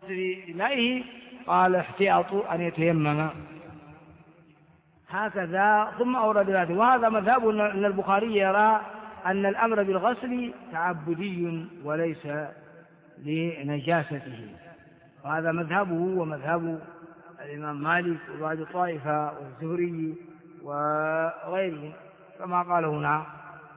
بمائه قال احتياط أن يتيمم هكذا ثم أورد ذلك. وهذا مذهب أن البخاري يرى أن الأمر بالغسل تعبدي وليس لنجاسته، وهذا مذهبه ومذهب الإمام مالك وبعض الطائفة والزهري وغيرهم كما قال هنا.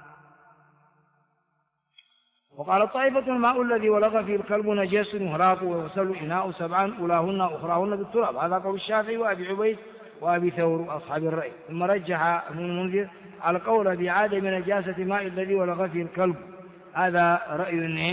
وقال الطائفة الماء الذي ولغ فيه الكلب نجس يهراق ويغسل إناء 7 أولاهن أخراهن بالتراب، هذا قول الشافعي وأبي عبيد وأبي ثور أصحاب الرأي. ثم رجح ابن المنذر على القول بعدم نجاسة ماء الذي ولغ فيه الكلب، هذا رأي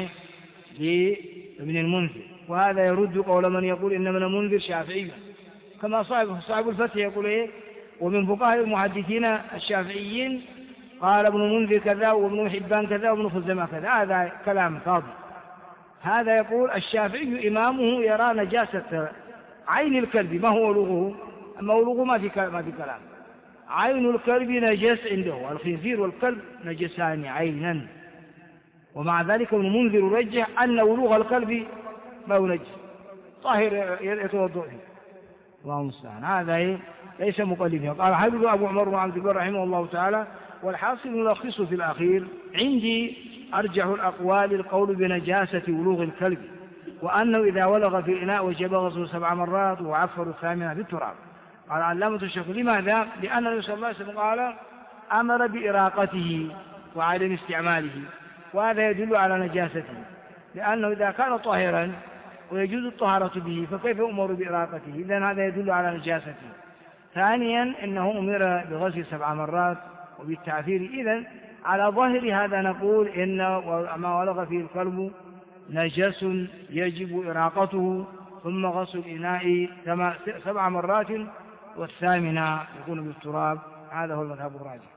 لابن المنذر، وهذا يرد قول من يقول إن ابن المنذر شافعي، كما صاحب الفتح يقول إيه ومن فقهاء المحدثين الشافعيين قال ابن المنذر كذا وابن حبان كذا وابن خزيمة كذا، هذا كلام فاضي. هذا يقول الشافعي إمامه يرى نجاسة عين الكلب، ما هو ولغه، أما ولغه ما في كلام. عين الكلب نجس عنده، الخنزير والكلب نجسان عينا، ومع ذلك ابن المنذر رجح أن ولوغ الكلب ما هو نجس طاهر يتوضأ فيه، الله المستعان. هذا ليس مقلدا. قال حافظ أبو عمر بن عبد البر رحمه الله تعالى والحاصل نلخص في الأخير عندي أرجح الأقوال القول بنجاسة ولوغ الكلب، وأنه إذا ولغ في الإناء وجب غسله 7 مرات وعفر 8 بالتراب. قال علامة الشيخ لماذا؟ لأن النبي صلى الله عليه وسلم قال أمر بإراقته وعدم استعماله، وهذا يدل على نجاسته، لأنه إذا كان طاهرا ويجوز الطهارة به فكيف أمر بإراقته؟ إذن هذا يدل على نجاسته. ثانيا إنه أمر بغسل 7 مرات وبالتعفير، إذن على ظاهر هذا نقول إن ما ولغ فيه الكلب نجس يجب إراقته ثم غسل الإناء 7 مرات والثامنة يكون بالتراب. هذا هو المذهب الراجح.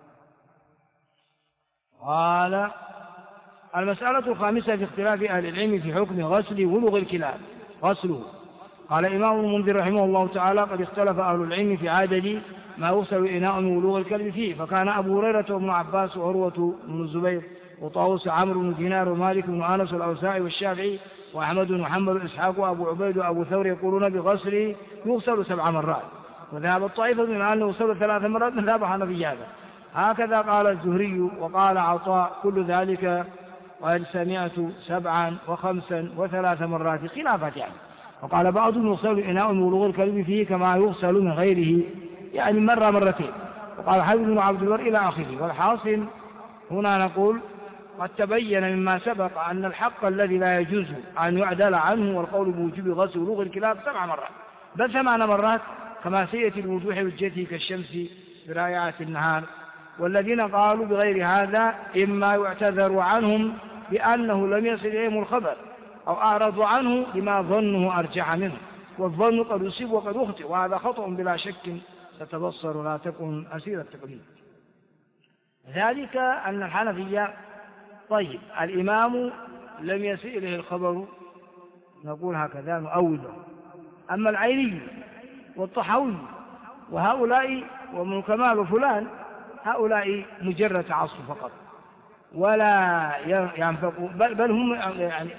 قال المسألة الخامسة في اختلاف أهل العلم في حكم غسل ولغ الكلاب غسله. قال الإمام المنذر رحمه الله تعالى قد اختلف أهل العلم في عدد ما يغسل الإناء من ولوغ الكلب فيه، فكان أبو هريرة وابن عباس وعروة بن الزبير وطاووس عمرو بن دينار ومالك بن أنس والأوزاعي والشافعي وأحمد بن محمد وإسحاق وأبو عبيد وأبو ثور يقولون بغسل يغسل 7 مرات، وذهب الطائفة من أنه يغسل 3 مرات من ذهب حنفي هكذا قال الزهري. وقال عطاء كل ذلك قد سمعت 7 و5 و3 مرات خلافات يعني. وقال بعضهم يغسل الإناء من ولوغ الكلب فيه كما يغسل من غيره، يعني مرة مرتين. وقال حافظ بن عبد البر إلى آخره. والحاصل هنا نقول قد تبين مما سبق أن الحق الذي لا يجوز أن يعدل عنه والقول بوجوب غسل ولوغ الكلاب 7 مرات بل 8 مرات كما سيأتي الوضوح وجهته كالشمس برائعة النهار. والذين قالوا بغير هذا إما يعتذر عنهم بأنه لم يصل إليهم الخبر أو أعرضوا عنه لما ظنه أرجح منه، والظن قد يصيب وقد يخطئ، وهذا خطأ بلا شك تتبصر ولا تكن أسير التقليد. ذلك أن الحنفية طيب الإمام لم يصل إليه الخبر نقول هكذا نؤوله، أما العيني والطحاوي وهؤلاء ومن كمال وفلان هؤلاء مجرد تعصب فقط ولا ينفقوا، بل هم يعني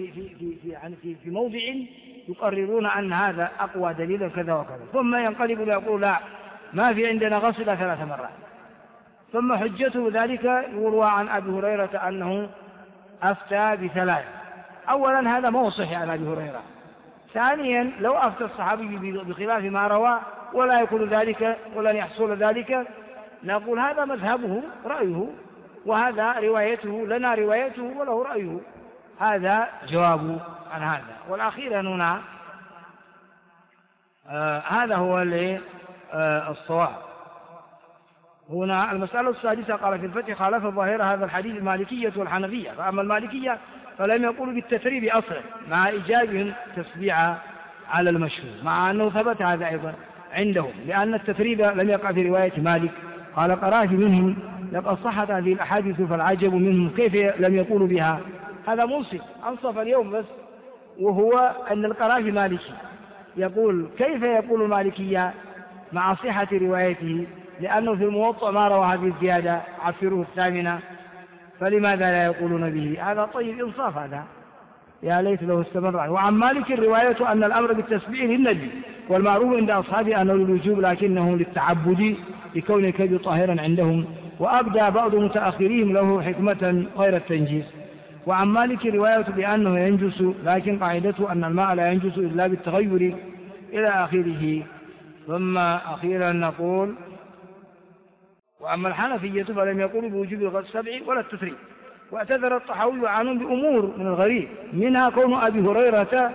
في موضع يقررون أن هذا أقوى دليل كذا وكذا، ثم ينقلب ويقول لا ما في عندنا غسل 3 مرات. ثم حجته ذلك يروى عن أبي هريرة أنه أفتى ب3. أولا هذا ما هو صحيح عن أبي هريرة. ثانيا لو أفتى الصحابي بخلاف ما روى ولا يكون ذلك ولن يحصل ذلك نقول هذا مذهبه رأيه، وهذا روايته لنا روايته وله رأيه. هذا جواب عن هذا. والأخير هنا هذا هو الصواب. هنا المسألة السادسة قال في الفتح خالف الظاهر هذا الحديث المالكية والحنفية، فأما المالكية فلم يقولوا بالتثريب أصلا مع إيجابهم تسبيع على المشهور، مع أنه ثبت هذا أيضا عندهم لأن التثريب لم يقع في رواية مالك. قال قرأت منهم لقد صحت هذه الأحاديث فالعجب منهم كيف لم يقولوا بها. هذا منصف أنصف اليوم بس، وهو أن القرافي مالكي يقول كيف يقول المالكية مع صحة روايته، لأنه في الموطأ ما روى هذه الزيادة عفروه 8، فلماذا لا يقولون به؟ هذا طيب إنصاف هذا. يا ليت له استمر. وعن مالك الرواية أن الأمر بالتسبيح للنبي، والمعروف عند أصحابه أنه للوجوب لكنه للتعبد لكون الكلب طاهرا عندهم، وأبدى بعض متأخرين له حكمة غير التنجيس. وعن مالك رواية بأنه ينجس، لكن قاعدته أن الماء لا ينجس إلا بالتغير إلى آخره. ثم أخيرا نقول: وأما الحنفية فلم يقولوا بوجوب الغسل السبع ولا التثريب، واعتذر الطحاوي عنهم بأمور من الغريب، منها كون أبي هريرة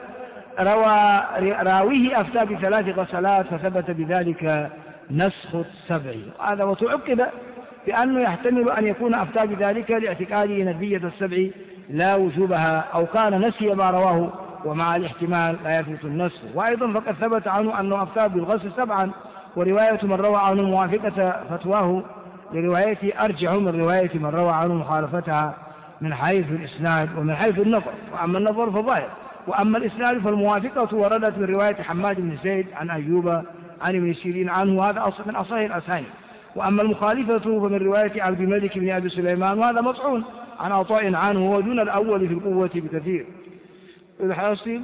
راويه أفتى ب3 غسلات فثبت بذلك نسخ السبع. هذا وتعقب بأنه يحتمل أن يكون أفتى بذلك لاعتقاده ندبية السبع لا وجوبها، أو كان نسي ما رواه، ومع الاحتمال لا يثبت النسخ. وأيضا فقد ثبت عنه أنه أفتى بالغسل 7، ورواية من روى عنه موافقة فتواه لروايته أرجع من رواية من روى عنه مخالفتها من حيث الإسناد ومن حيث النظر. وأما النظر فظاهر، وأما الإسناد فالموافقة وردت من رواية حماد بن زيد عن أيوب عن ابن سيرين عنه، هذا من أصح الأسانيد. وأما المخالفة فمن رواية عبد الملك بن أبي سليمان، وهذا مطعون عن عطاء عنه، ودون الأول في القوة بكثير. الحاصل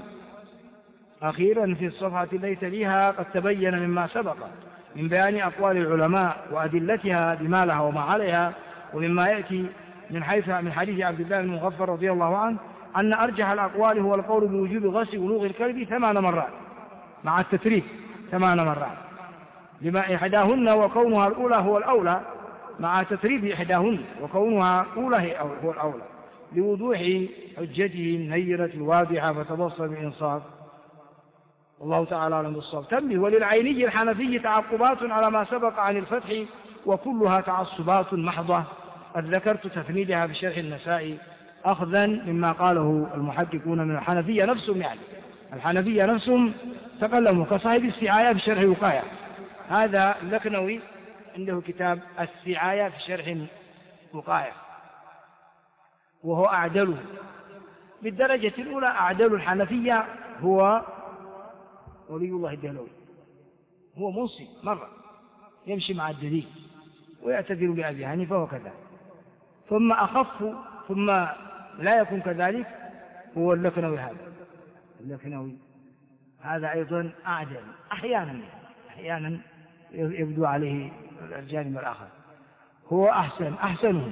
أخيرا في الصفحة التي تليها قد تبين مما سبق من بيان أقوال العلماء وأدلتها بما لها وما عليها، ومما يأتي من حديث عبد الله بن مغفر رضي الله عنه أن أرجح الأقوال هو القول بوجوب غسل ولوغ الكلب 8 مرات مع التتريك 8 مرات، لما إحداهن وكونها الأولى هو الأولى، مع تتريب إحداهن وكونها الأولى هو الأولى، لوضوح حجته النيرة الواضحة، فتبصر بإنصاف. والله تعالى أعلم بالصواب. تنبه: وللعيني الحنفي تعقبات على ما سبق عن الفتح، وكلها تعصبات محضة، قد ذكرت تفنيدها في شرح النسائي أخذا مما قاله المحققون من الحنفية نفسهم. يعني الحنفية نفسهم تكلموا كصاحب السعاية في شرح الوقاية، هذا اللكنوي عنده كتاب السعاية في شرح الوقاية، وهو أعدله بالدرجة الأولى. أعدل الحنفية هو ولي الله الدهلوي، هو منصف مرة يمشي مع الدليل ويعتذر لأبي حنيفة وكذا. ثم أخف ثم لا يكون كذلك هو اللكنوي. هذا اللكنوي هذا أيضا أعدل، أحيانا يبدو عليه الجانب الآخر، هو أحسنهم.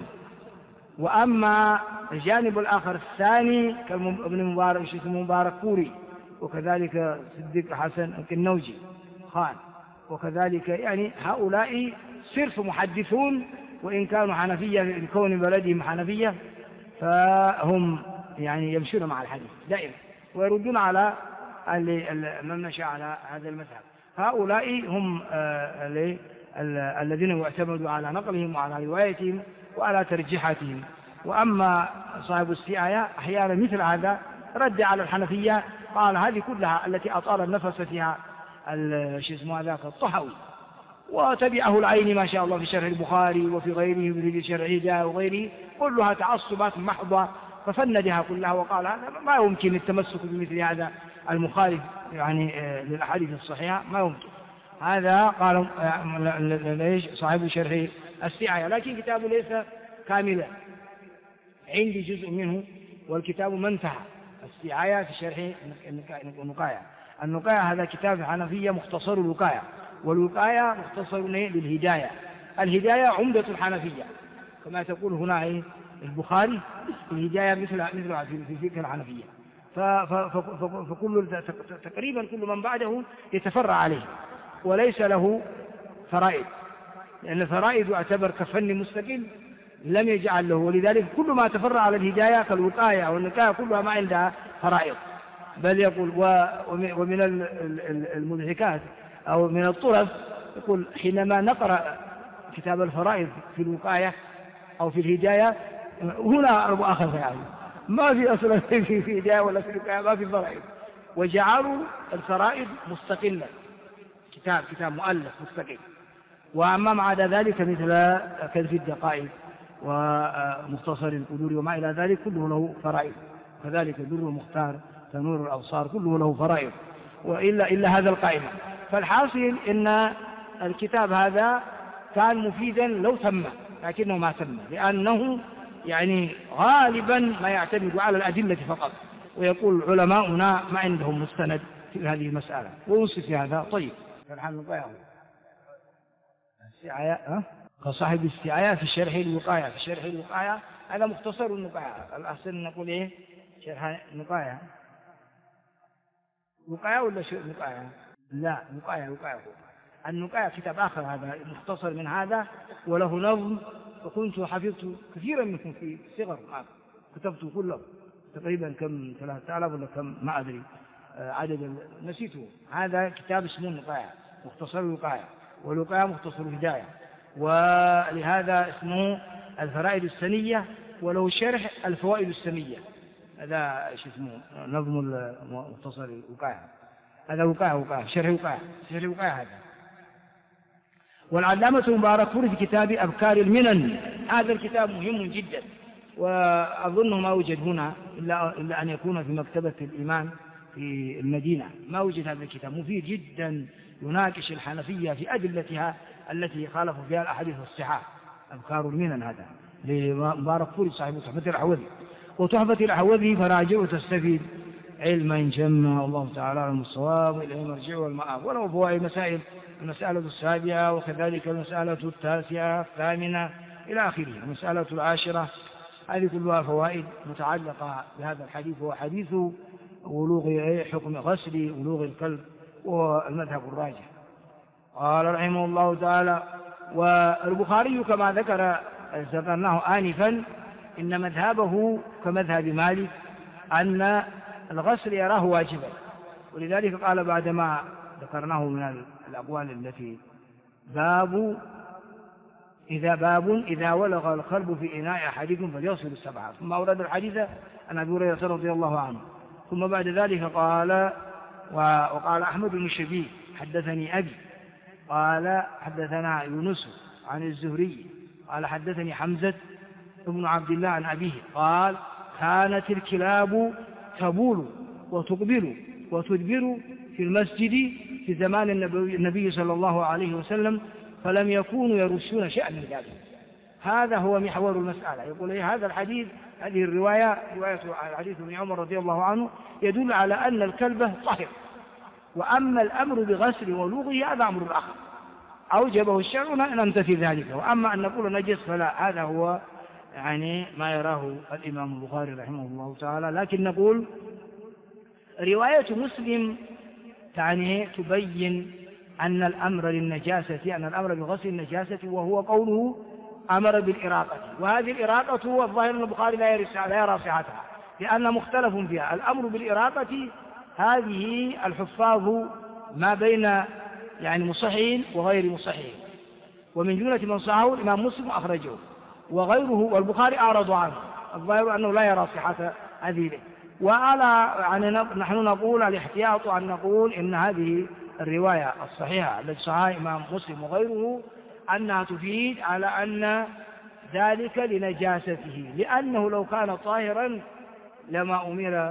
وأما الجانب الآخر الثاني كابن مبارك كوري، وكذلك صديق حسن الكنوجي خان، وكذلك يعني هؤلاء صرف محدثون، وإن كانوا حنفية لكون بلدهم حنفية، فهم يعني يمشون مع الحديث دائما ويردون على من مشى على هذا المذهب. هؤلاء هم الذين يعتمدوا على نقلهم وعلى روايتهم وعلى ترجيحاتهم. وأما صاحب السعاية أحيانا مثل هذا رد على الحنفية، قال هذه كلها التي أطال النفس فيها ذاك الطحاوي، وتبعه العين ما شاء الله في شرح البخاري وفي غيره في شرح الهداية وغيره، كلها تعصبات محضة، ففندها كلها وقال هذا ما يمكن التمسك بمثل هذا المخالف يعني للأحاديث الصحيحة، ما يمكن. هذا قال صاحب شرح السعاية، لكن كتابه ليس كاملا، عندي جزء منه والكتاب منتهى. السعاية في شرح النقاية. النقاية هذا كتاب حنفية مختصر الوقاية، والوقاية مختصر للهداية. الهداية عمدة الحنفية كما تقول هنا البخاري، الهداية مثل في فقه الحنفية. فكل تقريبا كل من بعده يتفرع عليه وليس له فرائد، لأن الفرائد يعتبر كفن مستقل لم يجعل له، ولذلك كل ما تفرع على الهداية كالوقاية والنقاية كلها ما عندها فرائض. بل يقول ومن المضحكات أو من الطرف يقول حينما نقرأ كتاب الفرائض في الوقاية أو في الهداية هنا أبو آخر يعني ما في أصلا في هداية ولا في الوقاية، ما في فرائض، وجعلوا الفرائض مستقلة، كتاب مؤلف مستقل. وأما مع ذلك مثل كنز الدقائق ومختصر القدور وما إلى ذلك كله له فرائض، كذلك در المختار تنور الأبصار كله له فرائض، إلا هذا القائمة. فالحاصل إن الكتاب هذا كان مفيدا لو تم، لكنه ما تم، لأنه يعني غالبا ما يعتمد على الأدلة فقط ويقول علماؤنا ما عندهم مستند في هذه المسألة ونصف في هذا. طيب السعاية كصاحب السعاية في شرح الوقاية، في شرح الوقاية هذا مختصر الوقاية، الأحسن نقول إيه شرح الوقاية، وقاية ولا شو وقاية؟ لا وقاية النقاية كتاب آخر هذا مختصر من هذا وله نظم، وكنت حفظت كثيرا منكم في الصغر، كتبت كله تقريبا كم 3000 ولا كم ما أدري عدد نسيته. هذا كتاب اسمه النقاية مختصر الوقاية، والوقاية مختصر الهداية، ولهذا اسمه الفرائد السنية، وله شرح الفوائد السنية. هذا ايش اسمه نظم مختصر الوقاية، هذا وقاية شرح وقاية هذا. والعلامة مباركفوري في كتاب أبكار المنن، هذا الكتاب مهم جدا، وأظنه ما وجد هنا إلا أن يكون في مكتبة الإمام في المدينة، ما وجد هذا الكتاب، مفيد جدا، يناقش الحنفية في أدلتها التي خالفوا فيها الأحاديث الصحاح. أبكار المنن هذا لمباركفوري صاحب تحفة الأحوذي، وتحفة الأحوذي فراجع وتستفيد علما جما، والله تعالى على الصواب، إليه المرجع والمآب. وله فوائد مسائل، المسألة السابعة وكذلك المسألة التاسعة الثامنة إلى آخره، المسألة العاشرة، هذه كلها فوائد متعلقة بهذا الحديث، هو حديث ولوغ حكم غسل ولوغ الكلب، والمذهب الراجح. قال رحمه الله تعالى: والبخاري كما ذكرناه آنفا إن مذهبه كمذهب مالك أن الغسل يراه واجبا، ولذلك قال بعدما ذكرناه من الأقوال التي باب إذا ولغ الكلب في إناء أحدكم فليغسل السبعة، ثم أورد الحديث عن أبي هريرة رضي الله عنه، ثم بعد ذلك قال وقال أحمد بن شبيب حدثني أبي قال حدثنا يونس عن الزهري قال حدثني حمزة بن عبد الله عن أبيه قال: كانت الكلاب تبول وتقبل وتدبر في المسجد في زمان النبي صلى الله عليه وسلم، فلم يكونوا يرشون شيئا من ذلك. هذا هو محور المسألة. يقول هذا الحديث، هذه الرواية، رواية الحديث ابن عمر رضي الله عنه، يدل على أن الكلب طاهر، وأما الأمر بغسل ولوغه هذا أمر آخر أوجبه الشرع نمتثل ذلك، وأما أن نقول نجس فلا، هذا هو يعني ما يراه الإمام البخاري رحمه الله تعالى. لكن نقول رواية مسلم تعني تبين أن الأمر للنجاسة، أن الأمر بغسل النجاسة، وهو قوله أمر بالإراقة، وهذه الإراقة هو الظاهر أن البخاري لا يرى صحتها، لأن مختلف فيها. الأمر بالإراقة هذه الحفاظ ما بين يعني مصحين وغير مصحين، ومن جملة من صححه الإمام مسلم أخرجه، وغيره والبخاري أعرض عنه، الظاهر أنه لا يرى صحة هذه. يعني نحن نقول الاحتياط أن نقول إن هذه الرواية الصحيحة التي صححها الإمام مسلم وغيره أنها تفيد على أن ذلك لنجاسته، لأنه لو كان طاهرا لما أمر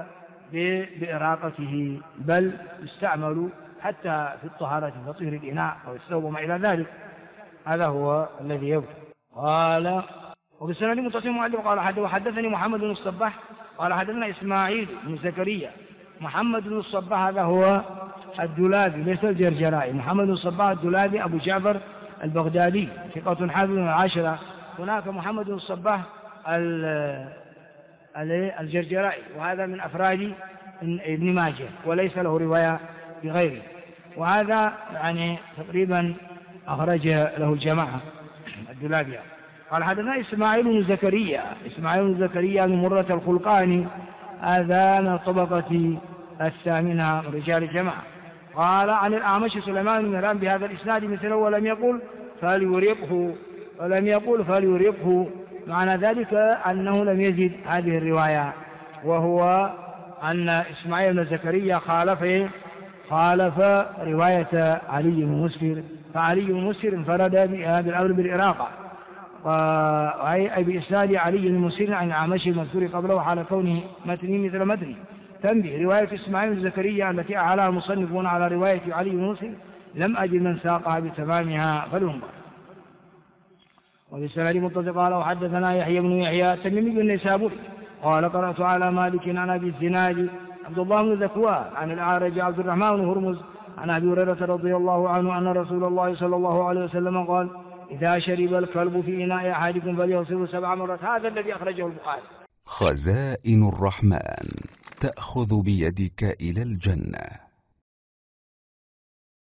بإراقته، بل يستعمل حتى في الطهارة تطهير الإناء أو الثوب وما إلى ذلك. هذا هو الذي يبدو. قال: وبالسند متصل مؤلف قال وحدثني محمد بن الصباح قال حدثنا إسماعيل بن زكريا. محمد بن الصباح هذا هو الدولابي ليس الجرجرائي، محمد بن الصباح الدولابي أبو جعفر البغدادي ثقة حافظ من العاشرة. هناك محمد بن الصباح الجرجرائي، وهذا من أفراد ابن ماجه وليس له رواية بغيره، وهذا يعني تقريبا أخرج له الجماعة الدولابي. قال حدثنا إسماعيل بن زكريا من مرة الخلقاني، هذا من الطبقة الثامنة من رجال الجماعة. قال عن الأعمش سليمان بن مهران بهذا الإسناد مثله ولم يقل فليرقه، معنى ذلك أنه لم يزد هذه الرواية، وهو أن إسماعيل بن زكريا خالف رواية علي بن مسهر، فعلي بن مسهر انفرد بالأمر بالإراقة، أي بإسناد علي بن مسهر عن الأعمش المذكور قبله حال كونه متني مثل متني. تنبيه: رواية إسماعيل بن زكريا التي أعلاها المصنفون على رواية علي بن مسهر لم أجد من ساقها بتمامها فلينظر. وبالسند متصل قال وحدثنا يحيى بن يحيى التميمي النيسابوري قال قرأت على مالك عن أبي الزناد عبد الله بن ذكوان عن الأعرج عبد الرحمن بن هرمز عن أبي هريرة رضي الله عنه أن رسول الله صلى الله عليه وسلم قال إذا شرب الكلب في إناء أحدكم فليغسله 7 مرات. هذا الذي أخرجه البخاري. خزائن الرحمن تأخذ بيدك إلى الجنة.